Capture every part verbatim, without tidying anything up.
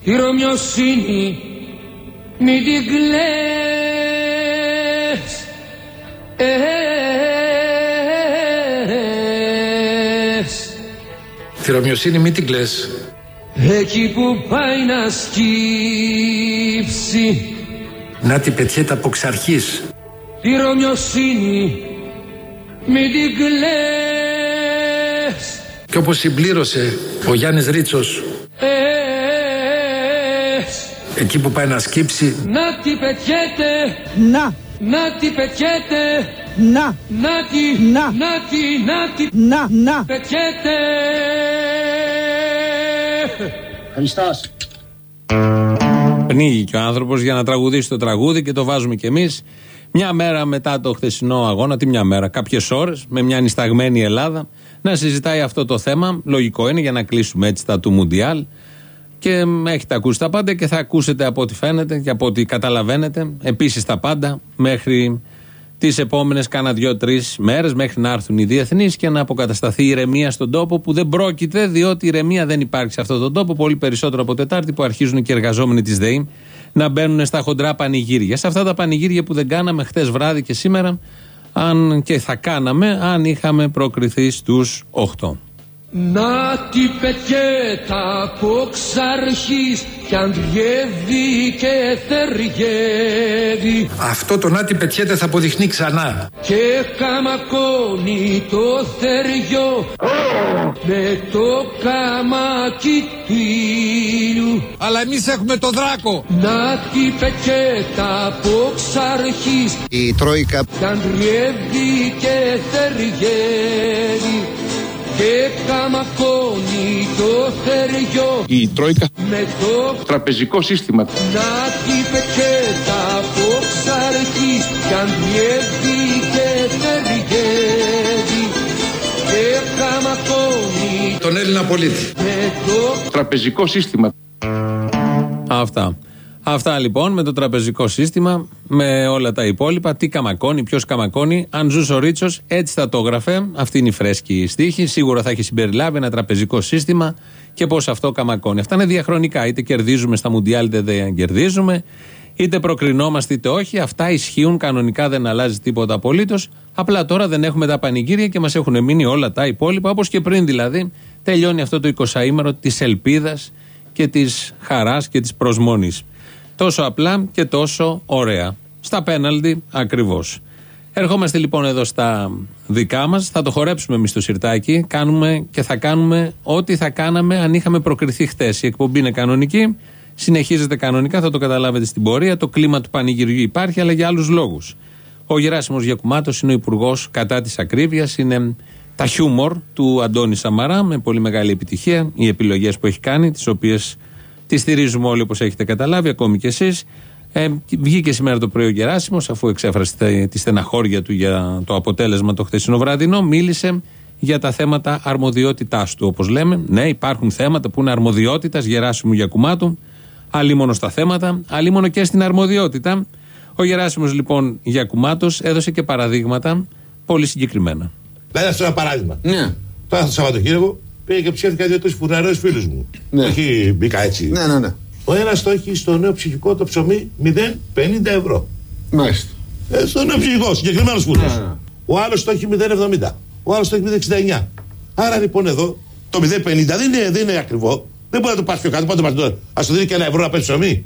Τη Ρωμιοσύνη μην την κλαις. Τη Ρωμιοσύνη μην την κλαις. Εκεί που πάει να σκύψει. Να την πετιέται από εξ αρχής. Τη Ρωμιοσύνη μην την κλαις. Και όπως συμπλήρωσε ο Γιάννης Ρίτσος, εκεί που πάει να σκύψει. Να την πετιέται. Να. Να την πετιέται. Να. Να τη. Να. Να τη. Να τη. Να. Να. Πετιέται. Χριστός. Πνίγηκε ο άνθρωπος για να τραγουδήσει το τραγούδι και το βάζουμε κι εμείς. Μια μέρα μετά το χθεσινό αγώνα, τι μια μέρα, κάποιες ώρες, με μια νησταγμένη Ελλάδα, να συζητάει αυτό το θέμα. Λογικό είναι για να κλείσουμε έτσι τα του Μουντιάλ. Και έχετε ακούσει τα πάντα και θα ακούσετε από ό,τι φαίνεται και από ό,τι καταλαβαίνετε επίσης τα πάντα μέχρι τις επόμενες κάνα δύο-τρεις μέρες, μέχρι να έρθουν οι διεθνείς και να αποκατασταθεί η ηρεμία στον τόπο, που δεν πρόκειται, διότι η ηρεμία δεν υπάρχει σε αυτόν τον τόπο, πολύ περισσότερο από Τετάρτη που αρχίζουν και οι εργαζόμενοι της ΔΕΗ να μπαίνουν στα χοντρά πανηγύρια. Σε αυτά τα πανηγύρια που δεν κάναμε χτες βράδυ και σήμερα, αν και θα κάναμε αν είχαμε προκριθεί στους οκτώ. Να την πετιέται από ξαρχής κι αντριεύει και θεριεύει. Αυτό το να την πετιέται θα αποδειχνεί ξανά. Και καμακώνει το θεριό με το καμάκι του ήλιου. Αλλά εμείς έχουμε το δράκο. Να την πετιέται από ξαρχής Η Τρόικα κι αντριεύει και θεριεύει. Και καμακώνει το θεριό. Η Τρόικα με το τραπεζικό σύστημα. Να την πετιέται από ξαρχής κι αντριεύει και θεριεύει. Και καμακώνει τον Έλληνα πολίτη με το τραπεζικό σύστημα. Αυτά. Αυτά λοιπόν με το τραπεζικό σύστημα, με όλα τα υπόλοιπα. Τι καμακώνει, ποιος καμακώνει. Αν ζούσε ο Ρίτσος, έτσι θα το έγραφε. Αυτή είναι η φρέσκη στίχη. Σίγουρα θα έχει συμπεριλάβει ένα τραπεζικό σύστημα και πώς αυτό καμακώνει. Αυτά είναι διαχρονικά. Είτε κερδίζουμε στα Μουντιάλ, είτε δεν κερδίζουμε, είτε προκρινόμαστε είτε όχι. Αυτά ισχύουν κανονικά, δεν αλλάζει τίποτα απολύτως. Απλά τώρα δεν έχουμε τα πανηγύρια και μας έχουν μείνει όλα τα υπόλοιπα, όπως και πριν δηλαδή. Τελειώνει αυτό το εικοσαήμερο της ελπίδας και της χαράς και της προσμονής. Τόσο απλά και τόσο ωραία. Στα πέναλτι ακριβώς. Ερχόμαστε λοιπόν εδώ στα δικά μας. Θα το χορέψουμε εμείς στο σιρτάκι. Κάνουμε και θα κάνουμε ό,τι θα κάναμε αν είχαμε προκριθεί χτες. Η εκπομπή είναι κανονική. Συνεχίζεται κανονικά. Θα το καταλάβετε στην πορεία. Το κλίμα του πανηγυριού υπάρχει, αλλά για άλλους λόγους. Ο Γεράσιμος Γιακουμάτος είναι ο υπουργός κατά της ακρίβειας. Είναι τα χιούμορ του Αντώνη Σαμαρά με πολύ μεγάλη επιτυχία. Οι επιλογές που έχει κάνει, τις οποίες τη στηρίζουμε όλοι όπως έχετε καταλάβει, ακόμη κι εσείς. Ε, βγήκε σήμερα το πρωί ο Γεράσιμος, αφού εξέφρασε τη στεναχώρια του για το αποτέλεσμα το χθεσινό βραδινό, μίλησε για τα θέματα αρμοδιότητάς του, όπως λέμε. Ναι, υπάρχουν θέματα που είναι αρμοδιότητας Γεράσιμου Γιακουμάτου, αλίμονο στα θέματα, αλίμονο και στην αρμοδιότητα. Ο Γεράσιμος λοιπόν Γιακουμάτος έδωσε και παραδείγματα πολύ συγκεκριμένα. Να έδωσε ένα παράδειγμα. Ναι. Τώρα το Σαββατοκύριακο πήγε και ψήφικα δύο-τρεις φουρναρές φίλους μου. Ναι. Όχι μπήκα έτσι. Ναι, ναι, ναι. Ο ένας το έχει στο νέο ψυχικό το ψωμί μηδέν πενήντα ευρώ. Μάλιστα. Ε, στο νέο ψυχικό, συγκεκριμένος φούρνος. Ναι, ναι. Ο άλλος το έχει μηδέν εβδομήντα. Ο άλλος το έχει μηδέν εξήντα εννιά. Άρα λοιπόν εδώ το μηδέν πενήντα δεν είναι, δεν είναι ακριβό. Δεν μπορεί να το πας πιο κάτω. Πότε το πας τώρα. Ας το δίνει και ένα ευρώ να παίρνει ψωμί.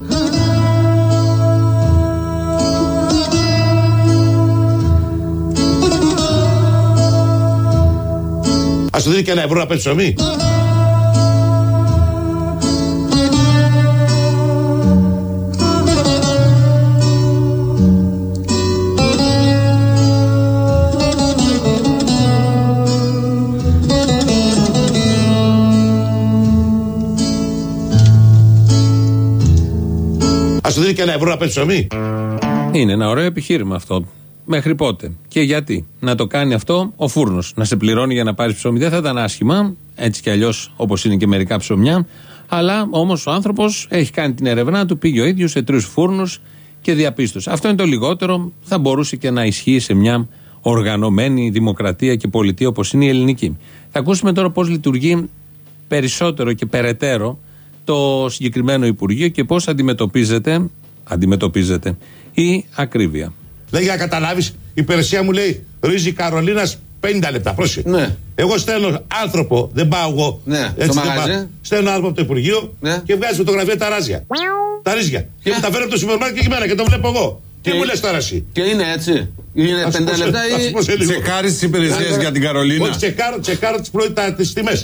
Ας το δίνει και ένα ευρώ να παίρνει ψωμί. Ας το δίνει και ένα ευρώ να παίρνει ψωμί. Είναι ένα ωραίο επιχείρημα αυτό. Μέχρι πότε και γιατί να το κάνει αυτό ο φούρνος, να σε πληρώνει για να πάρεις ψωμί? Δεν θα ήταν άσχημα, έτσι κι αλλιώς όπως είναι και μερικά ψωμιά. Αλλά όμως ο άνθρωπος έχει κάνει την ερευνά του, πήγε ο ίδιος σε τρεις φούρνους και διαπίστωσε. Αυτό είναι το λιγότερο, θα μπορούσε και να ισχύει σε μια οργανωμένη δημοκρατία και πολιτεία όπως είναι η ελληνική. Θα ακούσουμε τώρα πώς λειτουργεί περισσότερο και περαιτέρω το συγκεκριμένο Υπουργείο και πώς αντιμετωπίζεται, αντιμετωπίζεται η ακρίβεια. Λέει για να καταλάβεις, η υπηρεσία μου λέει ρύζι Καρολίνας πενήντα λεπτά. Πρόσεχε. Ναι. Εγώ στέλνω άνθρωπο, δεν πάω εγώ. Ναι, έτσι στο δεν μαγαζί. πάω. Στέλνω άνθρωπο από το Υπουργείο Ναι. και βγάζει φωτογραφία τα ράζια. Τα ρίζια. Και μου τα φέρνω από το σούπερ μάρκετ και εμένα και το βλέπω εγώ. Τι μου λες τώρα εσύ? Και είναι έτσι. Είναι Ας πέντε πω σε- λεπτά ας ή. πω σε λίγο. Τσεκάρεις τις υπηρεσίες για την Καρολίνα. Όχι, τσεκάρω, τσεκάρω τις πρώτα τις τιμές.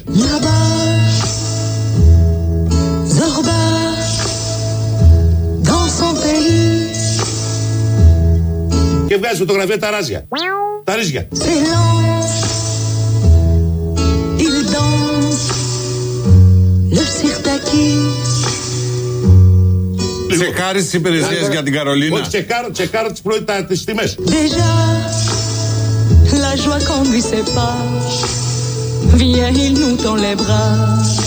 Και βγάζει φωτογραφία τα ράζια. Τα ρίζια. Τσεκάρεις τις υπηρεσίες για την Καρολίνα. Όχι, τσεκάρω, τσεκάρω τις πρώτα τις τιμές. Déjà, la joie conduisait pas. Viens, il nous tend les bras.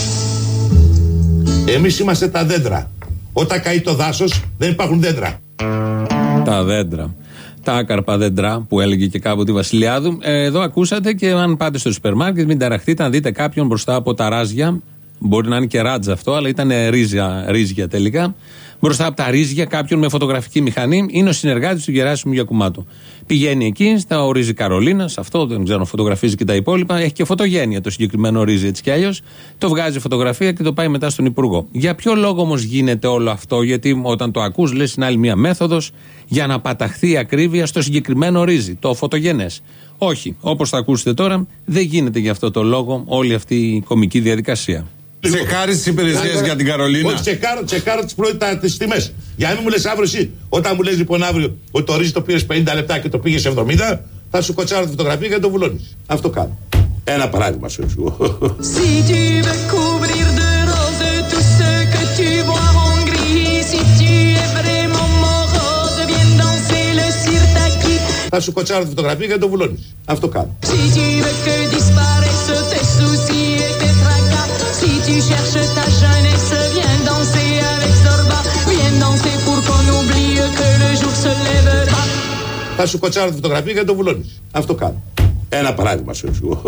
Εμείς είμαστε τα δέντρα. Όταν καεί το δάσος δεν υπάρχουν δέντρα. Τα δέντρα. Τα άκαρπα δέντρα που έλεγε και κάποτε η Βασιλιάδου. Ε, εδώ ακούσατε και αν πάτε στο σούπερ μάρκετ, μην ταραχτείτε αν δείτε κάποιον μπροστά από τα ράζια. Μπορεί να είναι και ράτζα αυτό, αλλά ήταν ρίζια, ρίζια τελικά. Μπροστά από τα ρίζια, κάποιον με φωτογραφική μηχανή, είναι ο συνεργάτης του Γεράσιμου Γιακουμάτου. Πηγαίνει εκεί, στα ορίζει Καρολίνα, αυτό δεν ξέρω, φωτογραφίζει και τα υπόλοιπα. Έχει και φωτογένεια το συγκεκριμένο ρίζι έτσι κι αλλιώς. Το βγάζει φωτογραφία και το πάει μετά στον Υπουργό. Για ποιο λόγο όμως γίνεται όλο αυτό? Γιατί όταν το ακούς, λες είναι άλλη μια μέθοδος για να παταχθεί η ακρίβεια στο συγκεκριμένο ρίζι, το φωτογενές. Όχι, όπως θα ακούσετε τώρα, δεν γίνεται για αυτό το λόγο όλη αυτή η κομική διαδικασία. Τσεκάρεις τις υπηρεσίες για την Καρολίνα. Όχι, τσεκάρω, τσεκάρω τις πρώτα τις τιμές. Για να μην μου λες αύριο εσύ, όταν μου λες λοιπόν αύριο ότι το ρύζι το πήρες πενήντα λεπτά και το πήγες εβδομήντα, θα σου κοτσάρω τη φωτογραφία και το βουλώνεις. Αυτό κάνω. Ένα παράδειγμα σου εξηγώ. Si tu veux couvrir de roses tout ce que tu vois en gris, si tu es vraiment morose, viens danser le sirtaki. Θα σου κοτσάρω τη φωτογραφία και το βουλώνεις. Αυτό κάνω. Si tu veux que disparaissent tes soucis et tes tracas, si tu cherches ta jeunesse, viens danser avec Zorba, viens danser pour qu'on oublie que le jour se lèvera. Θα σου κοτσάρω τη φωτογραφία και το βουλώνεις. Αυτό κάνω. Ένα παράδειγμα σου εξηγώ.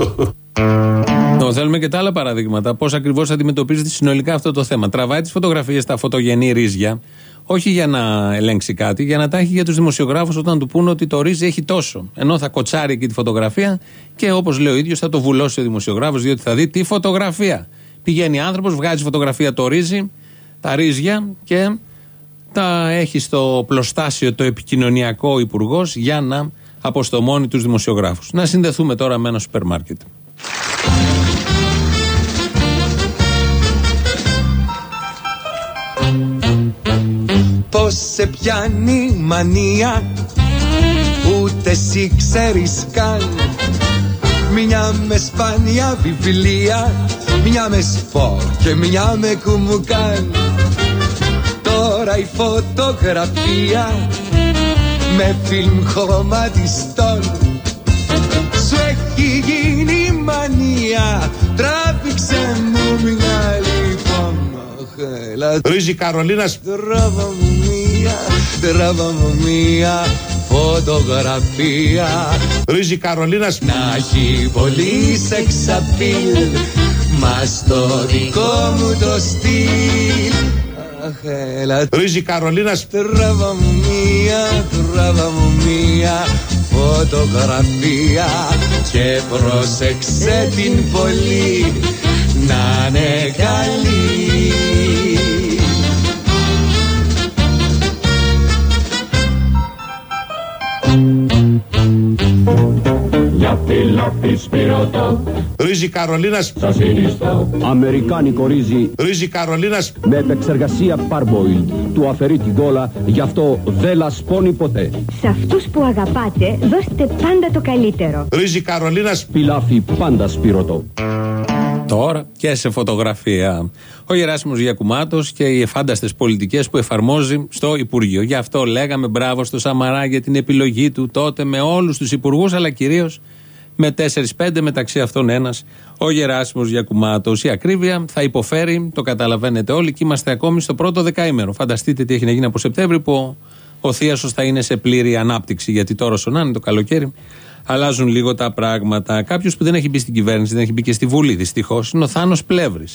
Το θέλουμε και τα άλλα παραδείγματα. Πώς ακριβώς αντιμετωπίζεται συνολικά αυτό το θέμα. Τραβάει τις φωτογραφίες στα φωτογενή ρύζια, όχι για να ελέγξει κάτι, για να τα έχει για τους δημοσιογράφους όταν του πούνε ότι το ρύζι έχει τόσο. Ενώ θα κοτσάρει εκεί τη φωτογραφία και όπως λέει ο ίδιος θα το βουλώσει ο δημοσιογράφος, διότι θα δει τη φωτογραφία. Πηγαίνει άνθρωπος, βγάζει φωτογραφία το ρύζι, τα ρύζια και τα έχει στο πλωστάσιο το επικοινωνιακό υπουργός για να αποστομώνει τους δημοσιογράφους. Να συνδεθούμε τώρα με ένα σούπερ μάρκετ. Πώς σε πιάνει μανία, ούτε εσύ ξέρεις καν. Μια με σπάνια βιβλία, μια με σπορ και μια με κουμουκάν. Τώρα η φωτογραφία με φιλμ χρωματιστών σου έχει γίνει μανία. Τράβηξε μου μια λοιπόν. Ρύζι Καρολίνας. Τράβα μου μία, τράβα μου μία φωτογραφία. Ρύζι Καρολίνας. Να έχει πολύ σεξαπίλ, μα στο δικό μου το στυλ. Αχ, έλα. Ρύζι Καρολίνας. Τράβα μου μία, τράβα μου μία φωτογραφία και πρόσεξε την πολύ να είναι καλή. Ρύζι Καρολίνας. Σας συνιστώ. Αμερικάνικο ρύζι. Ρύζι Καρολίνας. Με επεξεργασία Parboiled. Του αφαιρεί την κόλλα, γι' αυτό δεν λασπώνει ποτέ. Σε αυτούς που αγαπάτε, δώστε πάντα το καλύτερο. Ρύζι Καρολίνας. Πιλάφι πάντα σπυρωτό. Τώρα και σε φωτογραφία. Ο Γεράσιμος Γιακουμάτος και οι εφάνταστες πολιτικές που εφαρμόζει στο Υπουργείο. Γι' αυτό λέγαμε μπράβο στο Σαμαρά για την επιλογή του τότε με όλους τους υπουργούς, αλλά κυρίως με τέσσερις πέντε, μεταξύ αυτών ένας, ο Γεράσιμος Γιακουμάτος. Η ακρίβεια θα υποφέρει, το καταλαβαίνετε όλοι, και είμαστε ακόμη στο πρώτο δεκαήμερο. Φανταστείτε τι έχει να γίνει από Σεπτέμβρη που ο Θίασος θα είναι σε πλήρη ανάπτυξη, γιατί τώρα όσο να είναι το καλοκαίρι αλλάζουν λίγο τα πράγματα. Κάποιος που δεν έχει μπει στην κυβέρνηση, δεν έχει μπει και στη Βουλή δυστυχώς, είναι ο Θάνος Πλεύρης.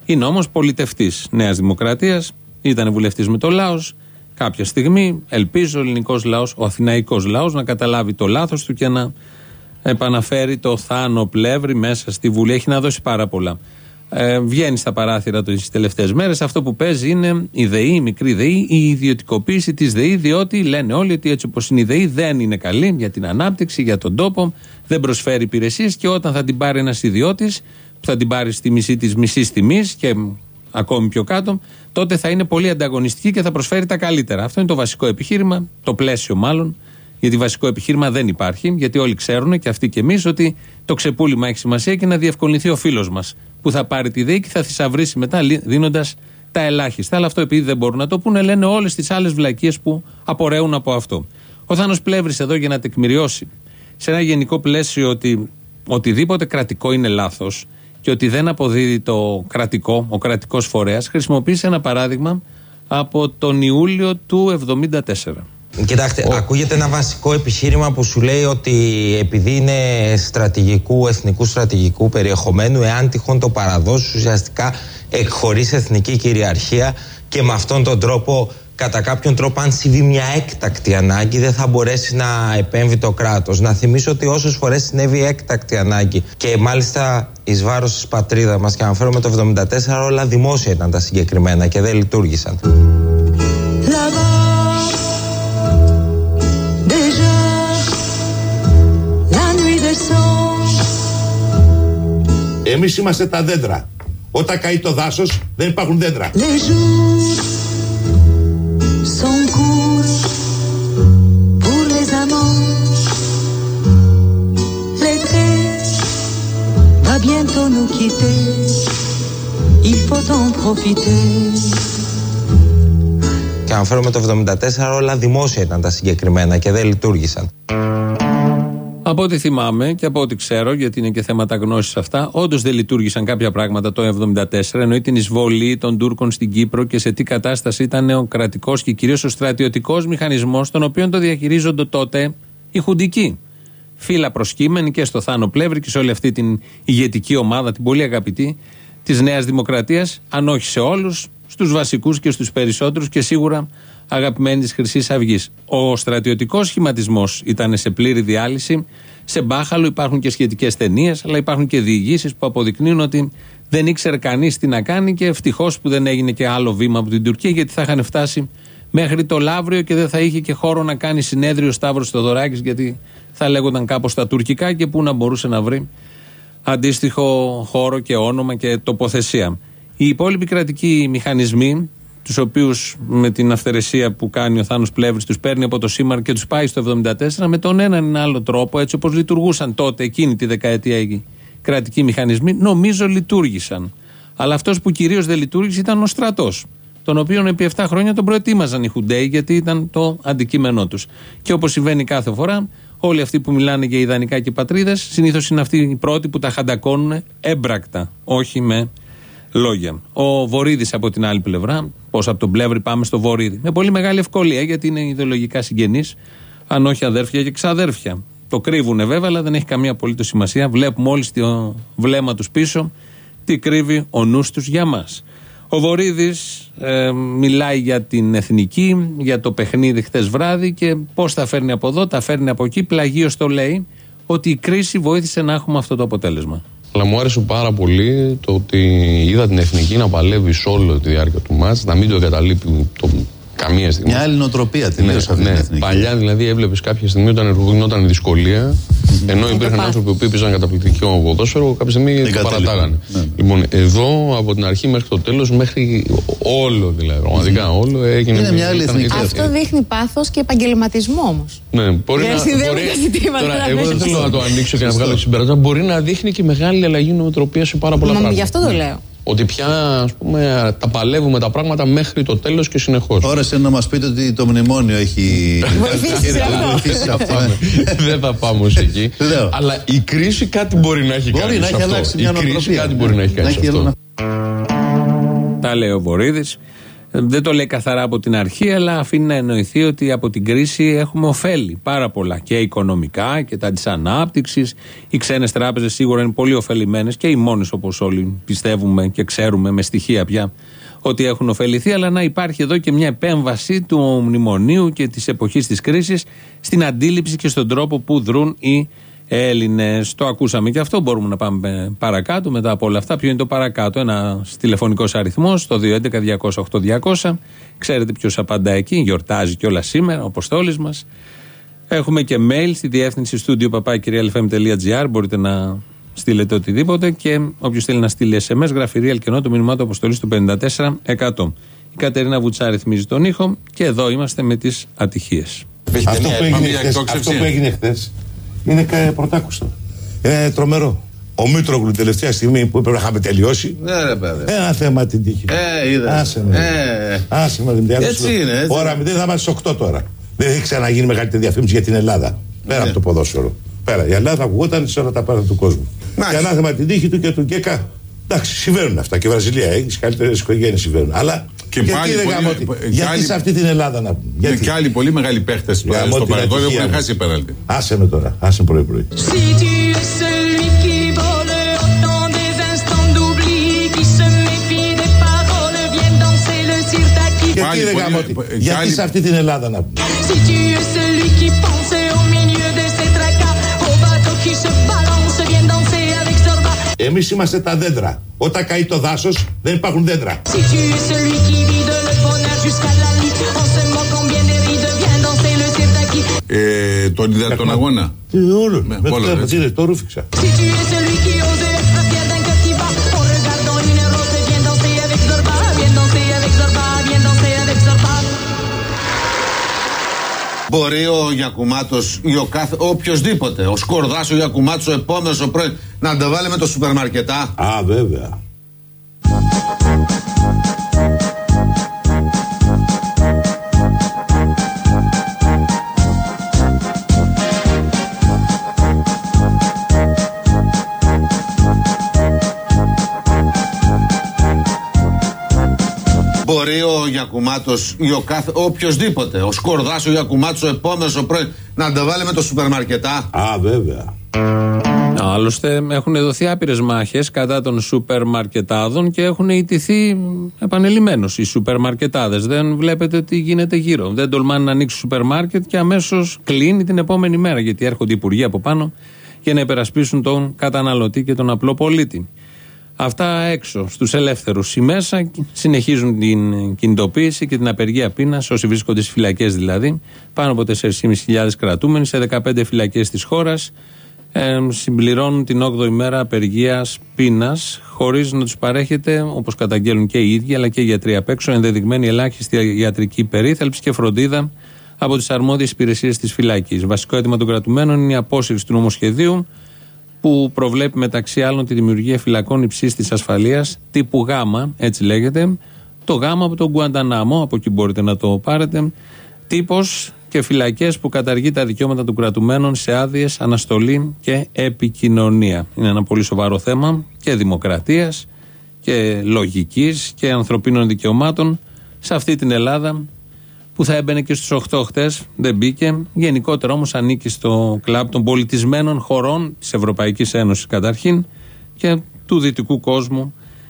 Είναι όμως πολιτευτής Νέας Δημοκρατίας, ήταν βουλευτής με το Λάος. Κάποια στιγμή ελπίζω ο ελληνικός λαός, ο αθηναϊκός λαός, να καταλάβει το λάθος του και να επαναφέρει το Θάνο Πλεύρη μέσα στη Βουλή. Έχει να δώσει πάρα πολλά. Ε, βγαίνει στα παράθυρα τις τελευταίες μέρες. Αυτό που παίζει είναι η ΔΕΗ, η μικρή ΔΕΗ, η ιδιωτικοποίηση της ΔΕΗ, διότι λένε όλοι ότι έτσι όπως είναι η ΔΕΗ δεν είναι καλή για την ανάπτυξη, για τον τόπο, δεν προσφέρει υπηρεσίες και όταν θα την πάρει ένας ιδιώτης, που θα την πάρει στη μισή της μισής τιμής και ακόμη πιο κάτω, τότε θα είναι πολύ ανταγωνιστική και θα προσφέρει τα καλύτερα. Αυτό είναι το βασικό επιχείρημα, το πλαίσιο μάλλον. Γιατί βασικό επιχείρημα δεν υπάρχει, γιατί όλοι ξέρουν και αυτοί και εμείς ότι το ξεπούλημα έχει σημασία και να διευκολυνθεί ο φίλος μας που θα πάρει τη ΔΕΗ και θα θησαυρίσει μετά δίνοντας τα ελάχιστα. Αλλά αυτό επειδή δεν μπορούν να το πούνε, λένε όλες τις άλλες βλακίες που απορρέουν από αυτό. Ο Θάνος Πλεύρης εδώ για να τεκμηριώσει σε ένα γενικό πλαίσιο ότι οτιδήποτε κρατικό είναι λάθος και ότι δεν αποδίδει το κρατικό, ο κρατικός φορέας, χρησιμοποίησε ένα παράδειγμα από τον Ιούλιο του εβδομήντα τέσσερα. Κοιτάξτε, oh. ακούγεται ένα βασικό επιχείρημα που σου λέει ότι επειδή είναι στρατηγικού, εθνικού στρατηγικού περιεχομένου, εάν τυχόν το παραδώσει, ουσιαστικά εκχωρήσει εθνική κυριαρχία και με αυτόν τον τρόπο, κατά κάποιον τρόπο, αν συμβεί μια έκτακτη ανάγκη, δεν θα μπορέσει να επέμβει το κράτος. Να θυμίσω ότι όσες φορές συνέβη έκτακτη ανάγκη και μάλιστα εις βάρος της πατρίδας μας, και αναφέρομαι το εβδομήντα τέσσερα, όλα δημόσια ήταν τα συγκεκριμένα και δεν λειτουργήσαν. Εμείς είμαστε τα δέντρα. Όταν καεί το δάσος δεν υπάρχουν δέντρα. Και αναφέρομαι το εβδομήντα τέσσερα, όλα δημόσια ήταν τα συγκεκριμένα και δεν λειτουργήσαν. Από ό,τι θυμάμαι και από ό,τι ξέρω, γιατί είναι και θέματα γνώσης αυτά, όντως δεν λειτουργήσαν κάποια πράγματα το εβδομήντα τέσσερα, εννοεί την εισβολή των Τούρκων στην Κύπρο και σε τι κατάσταση ήταν ο κρατικός και κυρίως ο στρατιωτικός μηχανισμός, τον οποίο το διαχειρίζονται τότε οι χουντικοί. Φύλλα προσκύμενοι και στο Θάνο Πλεύρη και σε όλη αυτή την ηγετική ομάδα, την πολύ αγαπητή της Νέας Δημοκρατίας, αν όχι σε όλους, στους βασικούς και στους περισσότερους και σίγουρα αγαπημένοι της Χρυσής Αυγής. Ο στρατιωτικός σχηματισμός ήταν σε πλήρη διάλυση. Σε μπάχαλο υπάρχουν και σχετικές ταινίες, αλλά υπάρχουν και διηγήσεις που αποδεικνύουν ότι δεν ήξερε κανείς τι να κάνει και ευτυχώς που δεν έγινε και άλλο βήμα από την Τουρκία, γιατί θα είχαν φτάσει μέχρι το Λαύριο και δεν θα είχε και χώρο να κάνει συνέδριο Σταύρος Θεοδωράκης, γιατί θα λέγονταν κάπως τα τουρκικά και πού να μπορούσε να βρει αντίστοιχο χώρο και όνομα και τοποθεσία. Οι υπόλοιποι κρατικοί μηχανισμοί, τους οποίους με την αυθαιρεσία που κάνει ο Θάνος Πλεύρης τους παίρνει από το ΣΥΜΑΡ και τους πάει στο εβδομήντα τέσσερα με τον έναν ή άλλο τρόπο, έτσι όπως λειτουργούσαν τότε εκείνη τη δεκαετία οι κρατικοί μηχανισμοί, νομίζω λειτουργήσαν. Αλλά αυτός που κυρίως δεν λειτουργήσε ήταν ο στρατός, τον οποίον επί επτά χρόνια τον προετοίμαζαν οι Χουντέοι, γιατί ήταν το αντικείμενό τους. Και όπως συμβαίνει κάθε φορά, όλοι αυτοί που μιλάνε για ιδανικά και πατρίδες, συνήθως είναι αυτοί οι πρώτοι που τα χαντακώνουν έμπρακτα, όχι με λόγια. Ο Βορίδης από την άλλη πλευρά, πώς από τον Πλεύρη πάμε στο Βορίδη, με πολύ μεγάλη ευκολία, γιατί είναι ιδεολογικά συγγενείς, αν όχι αδέρφια και ξαδέρφια. Το κρύβουνε βέβαια, αλλά δεν έχει καμία απολύτως σημασία. Βλέπουμε όλοι στο βλέμμα τους πίσω τι κρύβει ο νους τους για μας. Ο Βορίδης ε, μιλάει για την εθνική, για το παιχνίδι χτες βράδυ και πώς τα φέρνει από εδώ, τα φέρνει από εκεί. Πλαγίως το λέει ότι η κρίση βοήθησε να έχουμε αυτό το αποτέλεσμα. Αλλά μου άρεσε πάρα πολύ το ότι είδα την εθνική να παλεύει σε όλη τη διάρκεια του μάτς, να μην το εγκαταλείπει το καμία στιγμή. Μια άλλη νοοτροπία τελείως αυτή ναι, την εθνική. Παλιά δηλαδή έβλεπες κάποια στιγμή όταν γινόταν δυσκολία, mm-hmm. ενώ υπήρχαν άνθρωποι που πήγαν καταπληκτικό ποδόσφαιρο, κάποια στιγμή το παρατάγανε. Ναι. Λοιπόν, εδώ από την αρχή μέχρι το τέλος, μέχρι όλο δηλαδή, πραγματικά mm-hmm. όλο έγινε. Είναι μια άλλη εθνική. Αυτό δείχνει πάθος και επαγγελματισμό όμως. Ναι, μπορεί να. Τώρα, εγώ δεν θέλω να το ανοίξω και να βγάλω συμπέρασμα. Μπορεί να δείχνει και μεγάλη αλλαγή νοοτροπία σε πάρα πολλά πράγματα. Γι' αυτό το λέω. Ότι πια ας πούμε, τα παλεύουμε τα πράγματα μέχρι το τέλος και συνεχώς. Τώρα είναι να μας πείτε ότι το μνημόνιο έχει βοηθήσει σε αυτό. Δεν θα πάμε ως εκεί. Αλλά η κρίση κάτι μπορεί να έχει κάνει σε αυτό. Η κρίση κάτι μπορεί να έχει κάνει σε αυτό. Τα λέει ο Βορίδης. Δεν το λέει καθαρά από την αρχή, αλλά αφήνει να εννοηθεί ότι από την κρίση έχουμε ωφέλη πάρα πολλά. Και οικονομικά και τα της ανάπτυξης. Οι ξένες τράπεζες σίγουρα είναι πολύ ωφελημένες και οι μόνες, όπως όλοι πιστεύουμε και ξέρουμε με στοιχεία πια, ότι έχουν ωφεληθεί. Αλλά να υπάρχει εδώ και μια επέμβαση του μνημονίου και της εποχής της κρίσης στην αντίληψη και στον τρόπο που δρούν οι Έλληνες. Το ακούσαμε και αυτό. Μπορούμε να πάμε παρακάτω μετά από όλα αυτά. Ποιο είναι το παρακάτω? Ένα τηλεφωνικός αριθμός, το δύο έντεκα διακόσια οκτώ διακόσια. Ξέρετε ποιος απαντά εκεί. Γιορτάζει κιόλα σήμερα ο Αποστόλης μας. Έχουμε και mail στη διεύθυνση studio παπάκι real f m τελεία g r. Μπορείτε να στείλετε οτιδήποτε. Και όποιος θέλει να στείλει ες εμ ες, γράφει real κενό το μήνυμά του Αποστολής του πενήντα τέσσερα εκατό. Η Κατερίνα Βουτσά ρυθμίζει τον ήχο και εδώ είμαστε με τις ατυχίες. Αυτό που έγινε χθες, αυτό που έγινε χθες είναι πρωτάκουστο. Είναι τρομερό. Ο Μήτρογλου τελευταία στιγμή που έπρεπε να είχαμε τελειώσει. Ναι, ρε παιδί. Ένα θέμα την τύχη. Ε, είδες. Άσε με. Ε, Άσε με. έτσι είναι. Έτσι. Ώρα μηδέν θα είμαστε στις οκτώ τώρα. Δεν έχει ξαναγίνει μεγαλύτερη διαφήμιση για την Ελλάδα. Πέρα ναι. από το ποδόσφαιρο. Πέρα. Η Ελλάδα ακουγόταν σε όλα τα πάντα του κόσμου. Και ένα θέμα την τύχη του και του Γκέκα. Εντάξει, συμβαίνουν αυτά. Και η Βραζιλία έχει τι καλύτερε οικογένειε συμβαίνουν. Αλλά και γιατί πάλι είναι πολύ, γαμώτη. και Γιατί άλλη, σε αυτή την Ελλάδα να πούμε. Γιατί και άλλοι πολύ μεγάλοι παίχτες στο παρελθόν έχουν χάσει πέναλτι. Άσε με τώρα. Άσε πρωί-πρωί. Γιατί είναι γαμώτη. Γιατί σε αυτή την Ελλάδα να πούμε. Εμείς είμαστε τα δέντρα. Όταν καεί το δάσος δεν υπάρχουν δέντρα. Ε, τον είδα τον αγώνα. Τι όλο. Με το τι το ρούφηξα. Μπορεί ο Γιακουμάτος ή ο κάθε, οποιοσδήποτε, ο Σκορδάς, ο Γιακουμάτος, ο επόμενος, ο πρώην, να τα βάλει με το σούπερ μαρκετά. Α, βέβαια. Μπορεί ο Γιακουμάτος ή ο κάθε, οποιοσδήποτε, ο Σκορδάς, ο Γιακουμάτος, ο επόμενος, ο πρώην, να τα βάλει με το σούπερ μαρκετά. Α, βέβαια. Άλλωστε έχουν δοθεί άπειρες μάχες κατά των σούπερ μαρκετάδων και έχουν ιτηθεί επανελειμμένως οι σούπερ μαρκετάδες. Δεν βλέπετε τι γίνεται γύρω. Δεν τολμάνε να ανοίξει σούπερ μάρκετ και αμέσως κλείνει την επόμενη μέρα, γιατί έρχονται οι υπουργοί από πάνω για να υπερασπίσουν τον καταναλωτή και τον απλό πολίτη. Αυτά έξω, στους ελεύθερους. Οι μέσα συνεχίζουν την κινητοποίηση και την απεργία πείνας, όσοι βρίσκονται στις φυλακές δηλαδή. Πάνω από τέσσερις χιλιάδες πεντακόσιοι κρατούμενοι σε δεκαπέντε φυλακές της χώρας ε, συμπληρώνουν την όγδοη μέρα απεργίας πείνας, χωρίς να τους παρέχεται, όπως καταγγέλνουν και οι ίδιοι, αλλά και οι γιατροί απ' έξω, ενδεδειγμένη ελάχιστη ιατρική περίθαλψη και φροντίδα από τις αρμόδιες υπηρεσίες της φυλακής. Βασικό αίτημα των κρατουμένων είναι η απόσυρση του νομοσχεδίου, που προβλέπει μεταξύ άλλων τη δημιουργία φυλακών υψής της ασφαλείας τύπου Γ, έτσι λέγεται. Το Γ από τον Γκουαντανάμο, από εκεί μπορείτε να το πάρετε. Τύπος και φυλακές που καταργεί τα δικαιώματα των κρατουμένων σε άδειες, αναστολή και επικοινωνία. Είναι ένα πολύ σοβαρό θέμα και δημοκρατίας και λογικής και ανθρωπίνων δικαιωμάτων σε αυτή την Ελλάδα, που θα έμπαινε και στους οκτώ χτες, δεν μπήκε. Γενικότερα όμως ανήκει στο κλαμπ των πολιτισμένων χωρών της Ευρωπαϊκής Ένωσης καταρχήν και του δυτικού κόσμου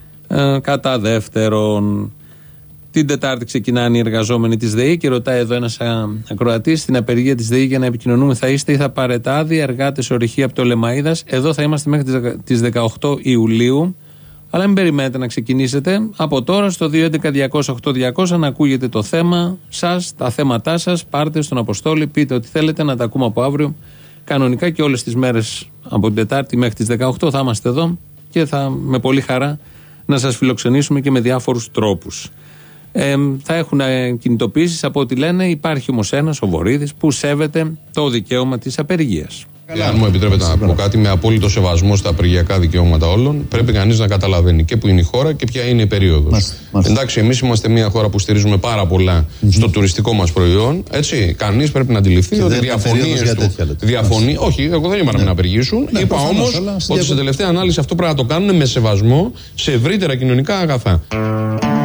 ε, κατά δεύτερον. Την Τετάρτη ξεκινάνε οι εργαζόμενοι της ΔΕΗ και ρωτάει εδώ ένας ακροατής, στην απεργία της ΔΕΗ για να επικοινωνούμε θα είστε ή θα πάρετε άδεια, εργάτες ορυχεία από το Λεμαΐδας. Εδώ θα είμαστε μέχρι τις δεκαοκτώ Ιουλίου. Αλλά μην περιμένετε να ξεκινήσετε από τώρα στο δύο έντεκα διακόσια οκτώ διακόσια να ακούγεται το θέμα σας, τα θέματά σας. Πάρτε στον Αποστόλη, πείτε ό,τι θέλετε, να τα ακούμε από αύριο. Κανονικά και όλες τις μέρες από την Τετάρτη μέχρι τις δεκαοκτώ θα είμαστε εδώ και θα με πολύ χαρά να σας φιλοξενήσουμε και με διάφορους τρόπους. Ε, θα έχουν κινητοποιήσεις από ό,τι λένε. Υπάρχει όμως ένας, ο Βορίδης, που σέβεται το δικαίωμα της απεργίας. Αν μου επιτρέπετε να πω κάτι, με απόλυτο σεβασμό στα απεργιακά δικαιώματα όλων, πρέπει κανείς να καταλαβαίνει και που είναι η χώρα και ποια είναι η περίοδος. Εντάξει, εμείς είμαστε μια χώρα που στηρίζουμε πάρα πολλά mm-hmm. στο τουριστικό μας προϊόν. Έτσι, κανείς πρέπει να αντιληφθεί και ότι διαφωνίες του. Διαφωνεί, όχι, εγώ δεν είπα να μην απεργήσουν. Ναι, είπα όμως ότι σε τελευταία ανάλυση αυτό πρέπει να το κάνουν με σεβασμό σε ευρύτερα κοινωνικά αγαθά.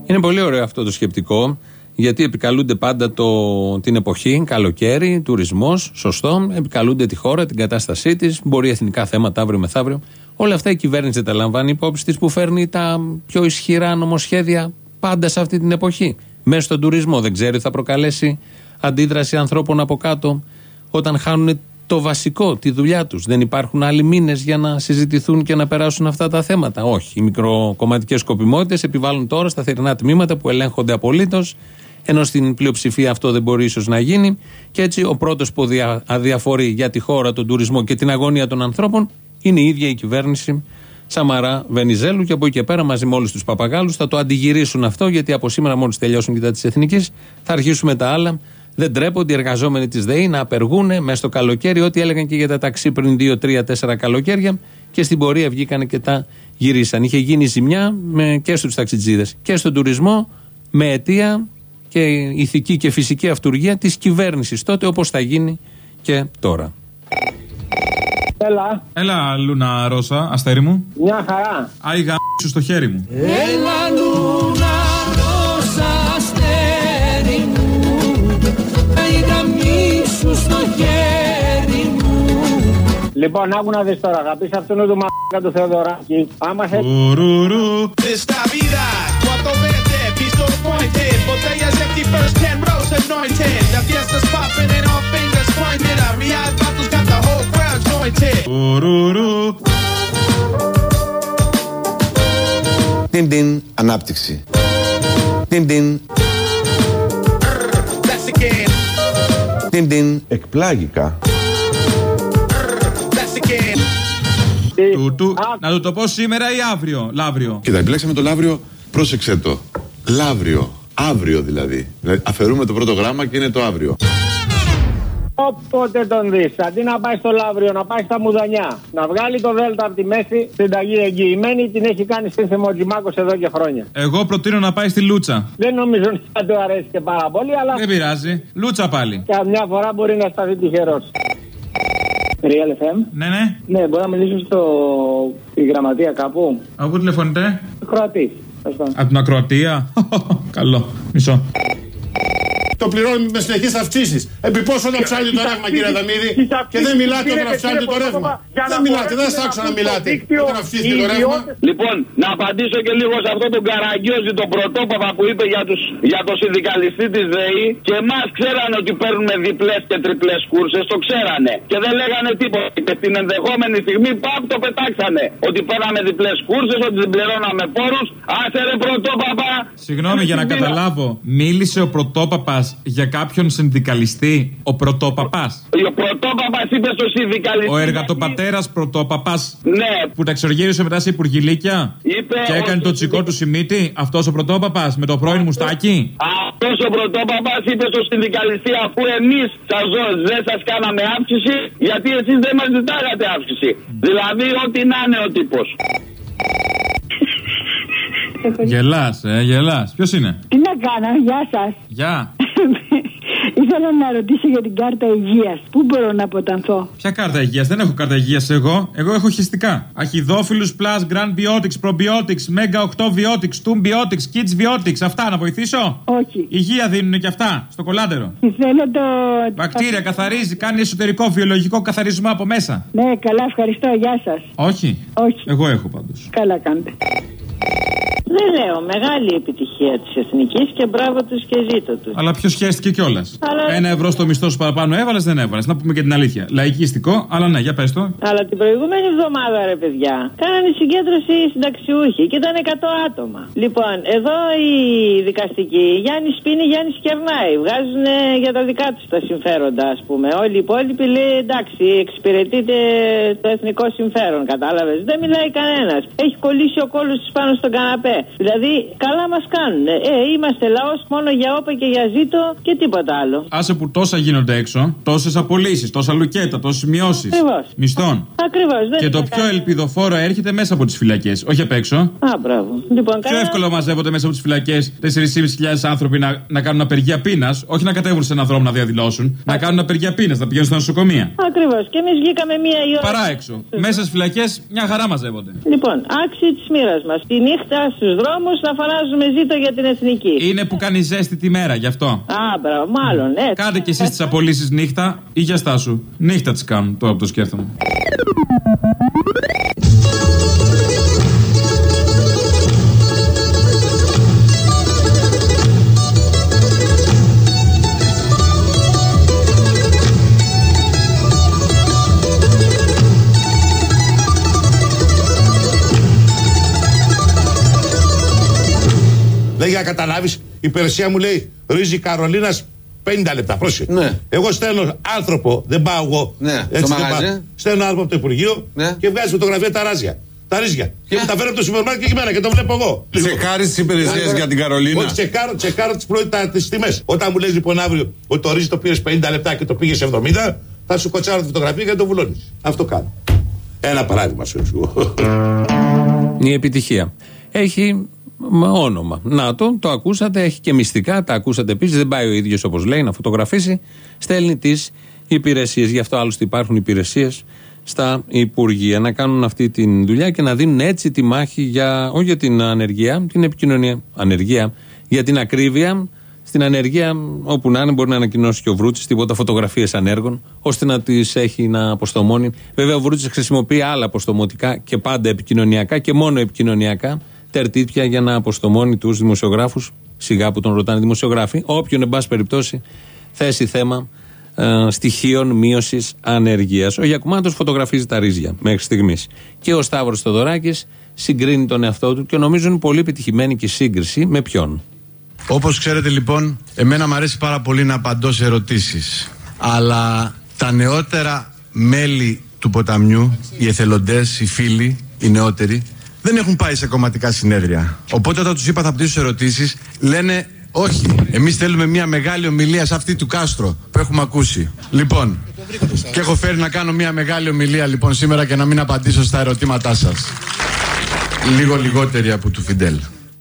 Είναι πολύ ωραίο αυτό το σκεπτικό, γιατί επικαλούνται πάντα το, την εποχή, καλοκαίρι, τουρισμός, σωστό. Επικαλούνται τη χώρα, την κατάστασή της. Μπορεί εθνικά θέματα αύριο μεθαύριο. Όλα αυτά η κυβέρνηση τα λαμβάνει υπόψη της, που φέρνει τα πιο ισχυρά νομοσχέδια πάντα σε αυτή την εποχή. Μέσα στον τουρισμό δεν ξέρει, θα προκαλέσει αντίδραση ανθρώπων από κάτω όταν χάνουν το βασικό, τη δουλειά τους. Δεν υπάρχουν άλλοι μήνες για να συζητηθούν και να περάσουν αυτά τα θέματα. Όχι. Οι μικροκομματικές σκοπιμότητες επιβάλλουν τώρα στα θερινά τμήματα που ελέγχονται απολύτως, ενώ στην πλειοψηφία αυτό δεν μπορεί ίσως να γίνει. Και έτσι ο πρώτος που αδιαφορεί για τη χώρα, τον τουρισμό και την αγωνία των ανθρώπων είναι η ίδια η κυβέρνηση Σαμαρά Βενιζέλου. Και από εκεί και πέρα, μαζί με όλους τους παπαγάλους, θα το αντιγυρίσουν αυτό, γιατί από σήμερα, μόλις τελειώσουν και τα της Εθνικής, θα αρχίσουμε τα άλλα. Δεν τρέπονται οι εργαζόμενοι της ΔΕΗ να απεργούν μέσα στο καλοκαίρι, ό,τι έλεγαν και για τα ταξί πριν δύο, τρία, τέσσερα καλοκαίρια, και στην πορεία βγήκαν και τα γυρίσαν. Είχε γίνει ζημιά με, και στους ταξιτζίδες και στον τουρισμό, με αιτία και ηθική και φυσική αυτουργία της κυβέρνησης τότε, όπως θα γίνει και τώρα. Έλα. Έλα, Λούνα Ρώσα, αστέρι μου. Μια χαρά. Άι γα σου στο χέρι μου. Έλα, Λούνα Ρώσα, αστέρι μου. Άι γα σου στο χέρι μου. Λοιπόν, άκου να δεις τώρα, θα πεις αυτόν του μ***α του Θεοδωράκη. Άμα σε... Ουρουρου. Botellas empty, first ten rows anointed. The fiesta's popping and all fingers pointed. A Real Vatos got the whole crowd jointed. Ουρουρου. Την την ανάπτυξη. Την την. That's again. Την την εκπλάγικα. That's again. Του, του. Να του το πω σήμερα ή αύριο, Λαύριο. Κοίτα, επιλέξαμε το Λαύριο, πρόσεξε το. Λαύριο. Αύριο δηλαδή. δηλαδή. Αφαιρούμε το πρώτο γράμμα και είναι το αύριο. Όποτε τον δεις, αντί να πάει στο Λαύριο, να πάει στα Μουδανιά, να βγάλει το Δέλτα από τη μέση, συνταγή εγγυημένη, την έχει κάνει σύνθεμο ο Τζιμάκος εδώ και χρόνια. Εγώ προτείνω να πάει στη Λούτσα. Δεν νομίζω ότι θα του αρέσει και πάρα πολύ, αλλά. Δεν πειράζει. Λούτσα πάλι. Και μια φορά μπορεί να σταθεί τυχερός. Real εφ εμ. Ναι, ναι. Ναι, μπορώ να μιλήσω στο... στη γραμματεία κάπου. Από πού τηλεφωνείτε? Κροατή. Από την Ακροατία. Καλό. Μισό. Το πληρώνουμε με συνεχείς αυξήσεις. Επί πόσο να ψάλει το ρεύμα, κύριε Δαμίδη, και δεν μιλάτε όταν αυξάνετε το ρεύμα. Δεν μιλάτε, δεν σας άκουσα να μιλάτε όταν αυξήθηκε το ρεύμα. Λοιπόν, να απαντήσω και λίγο σε αυτό τον Καραγκιόζη, τον πρωτόπαπα που είπε για, τους, για το συνδικαλιστή της ΔΕΗ. Και εμάς ξέρανε ότι παίρνουμε διπλές και τριπλές κούρσες, το ξέρανε. Και δεν λέγανε τίποτα. Και την ενδεχόμενη στιγμή παπ το πετάξανε. Ότι παίρναμε διπλές κούρσες, ότι την πληρώναμε φόρους. Άσε ρε πρωτόπαπα. Συγγνώμη για να καταλάβω, μίλησε ο πρωτόπαπας για κάποιον συνδικαλιστή, ο πρωτόπαπας. Ο πρωτόπαπας είπε στο συνδικαλιστή. Ο εργατοπατέρας πρωτόπαπας. Ναι. Που τα εξοργύρισε μετά σε υπουργηλίκια. Είπε και έκανε το τσικό του Σιμίτη. Αυτός ο πρωτόπαπας με το πρώην μουστάκι. Αυτός ο πρωτόπαπας είπε στο συνδικαλιστή, αφού εμείς σας δεν σας κάναμε αύξηση, γιατί εσείς δεν μας ζητάγατε αύξηση. Δηλαδή, ό,τι να είναι ο τύπος. Γελάς, ε, γελάς. Ποιος είναι? Τι να κάνω, γεια σας. Γεια. Ήθελα να ρωτήσω για την κάρτα υγείας. Πού μπορώ να αποτανθώ? Ποια κάρτα υγείας? Δεν έχω κάρτα υγείας εγώ. Εγώ έχω χιστικά. Αχιδόφιλους Plus, Grand Biotics, Probiotics, Mega οκτώ Biotics, Toon Biotics, Kids Biotics. Αυτά να βοηθήσω? Όχι. Υγεία δίνουν και αυτά στο κολάντερο. Θέλω το. Βακτήρια, καθαρίζει, κάνει εσωτερικό βιολογικό καθαρισμό από μέσα. Ναι, καλά, ευχαριστώ. Γεια σας. Όχι. Όχι. Εγώ έχω πάντως. Καλά κάνετε. Δεν λέω, μεγάλη επιτυχία της Εθνικής και μπράβο τους και ζήτω τους. Αλλά ποιος σχέστηκε κιόλας. Αλλά... Ένα ευρώ στο μισθό σου παραπάνω έβαλες, δεν έβαλες. Να πούμε και την αλήθεια. Λαϊκιστικό, αλλά ναι, για πες το. Αλλά την προηγούμενη εβδομάδα, ρε παιδιά, κάνανε συγκέντρωση συνταξιούχοι και ήταν εκατό άτομα. Λοιπόν, εδώ οι δικαστικοί, Γιάννη πίνει, Γιάννη κερνάει. Βγάζουν για τα δικά τους τα συμφέροντα, ας πούμε. Όλοι οι υπόλοιποι λέει εντάξει, εξυπηρετείται το εθνικό συμφέρον, κατάλαβες. Δεν μιλάει κανένας. Έχει κολλήσει ο κόλλος της πάνω στον καναπέ. Δηλαδή, καλά μας κάνουν. Ε, είμαστε λαός μόνο για όπα και για ζήτο και τίποτα άλλο. Άσε που τόσα γίνονται έξω, τόσες απολύσεις, τόσα λουκέτα, τόσες μειώσεις μισθών. Ακριβώς. Και το πιο ελπιδοφόρο έρχεται μέσα από τις φυλακές, όχι απ' έξω. Α, μπράβο. Λοιπόν, πιο εύκολο μαζεύονται μέσα από τις φυλακές τέσσερις χιλιάδες πεντακόσιοι άνθρωποι να, να κάνουν απεργία πείνας, όχι να κατέβουν σε έναν δρόμο να διαδηλώσουν, Α. να κάνουν απεργία πείνας, να πηγαίνουν στα νοσοκομεία. Ακριβώς. Και εμείς βγήκαμε μία η ώρα. Παρά έξω. Μέσα στις φυλακές μια χαρά μαζεύονται. Λοιπόν, άξιοι της μοίρας μας. Τη νύχτα στους δρόμους να φωνάζουμε ζήτω το για την εθνική. Είναι που κάνει ζέστη τη μέρα, γι' αυτό. Α, μπράβο, μάλλον, έτσι. Κάντε κι εσείς τις απολύσεις νύχτα ή για στάσου. Νύχτα τις κάνουν, τώρα που το σκέφτομαι. Δεν για να καταλάβεις, η υπηρεσία μου λέει Ρύζι Καρολίνας πενήντα λεπτά. Πρόσεχε. Ναι. Εγώ στέλνω άνθρωπο, δεν πάω εγώ. Ναι, έτσι στο δεν μαγαζί. πάω. Στέλνω άνθρωπο από το Υπουργείο ναι. και βγάζει φωτογραφία τα ράζια. Τα ρύζια. Και μου τα φέρνω από το σούπερ μάρκετ και εμένα και το βλέπω εγώ. Τσεκάρεις τις υπηρεσίες για την Καρολίνα. Όχι, τσεκάρω, τσεκάρω τις πρώτα τις τιμές. Όταν μου λες λοιπόν αύριο ότι το ρύζι το πήρες πενήντα λεπτά και το πήγες εβδομήντα, θα σου κοτσάρω τη φωτογραφία και το βουλώνεις. Αυτό κάνω. Ένα παράδειγμα σου εξηγώ. Η επιτυχία. Έχει όνομα. Να το, το ακούσατε, έχει και μυστικά, τα ακούσατε επίσης. Δεν πάει ο ίδιος όπως λέει να φωτογραφίσει, στέλνει τις υπηρεσίες. Γι' αυτό άλλωστε υπάρχουν υπηρεσίες στα Υπουργεία να κάνουν αυτή τη δουλειά και να δίνουν έτσι τη μάχη για, όχι για την ανεργία, την επικοινωνία. Ανεργία, για την ακρίβεια. Στην ανεργία, όπου να είναι, μπορεί να ανακοινώσει και ο Βρούτσης τίποτα φωτογραφίες ανέργων, ώστε να τις έχει να αποστομώνει. Βέβαια, ο Βρούτσης χρησιμοποιεί άλλα αποστομωτικά και πάντα επικοινωνιακά και μόνο επικοινωνιακά τερτύπια για να αποστομώνει τους δημοσιογράφους. Σιγά που τον ρωτάνε δημοσιογράφοι, όποιον εν πάση περιπτώσει θέσει θέμα ε, στοιχείων μείωσης ανεργίας. Ο Γιακουμάτος φωτογραφίζει τα ρύζια μέχρι στιγμής. Και ο Σταύρος Θεοδωράκης συγκρίνει τον εαυτό του και νομίζω είναι πολύ επιτυχημένη και η σύγκριση με ποιον. Όπως ξέρετε λοιπόν, εμένα μου αρέσει πάρα πολύ να απαντώ σε ερωτήσεις. Αλλά τα νεότερα μέλη του ποταμιού, οι εθελοντές, οι φίλοι, οι νεότεροι, δεν έχουν πάει σε κομματικά συνέδρια. Οπότε όταν τους είπα θα απαντήσω σε ερωτήσεις, λένε όχι, εμείς θέλουμε μια μεγάλη ομιλία σε αυτή του Κάστρο που έχουμε ακούσει. Λοιπόν, και έχω φέρει να κάνω μια μεγάλη ομιλία λοιπόν σήμερα και να μην απαντήσω στα ερωτήματά σας. Λίγο λιγότερη από του Φιντέλ.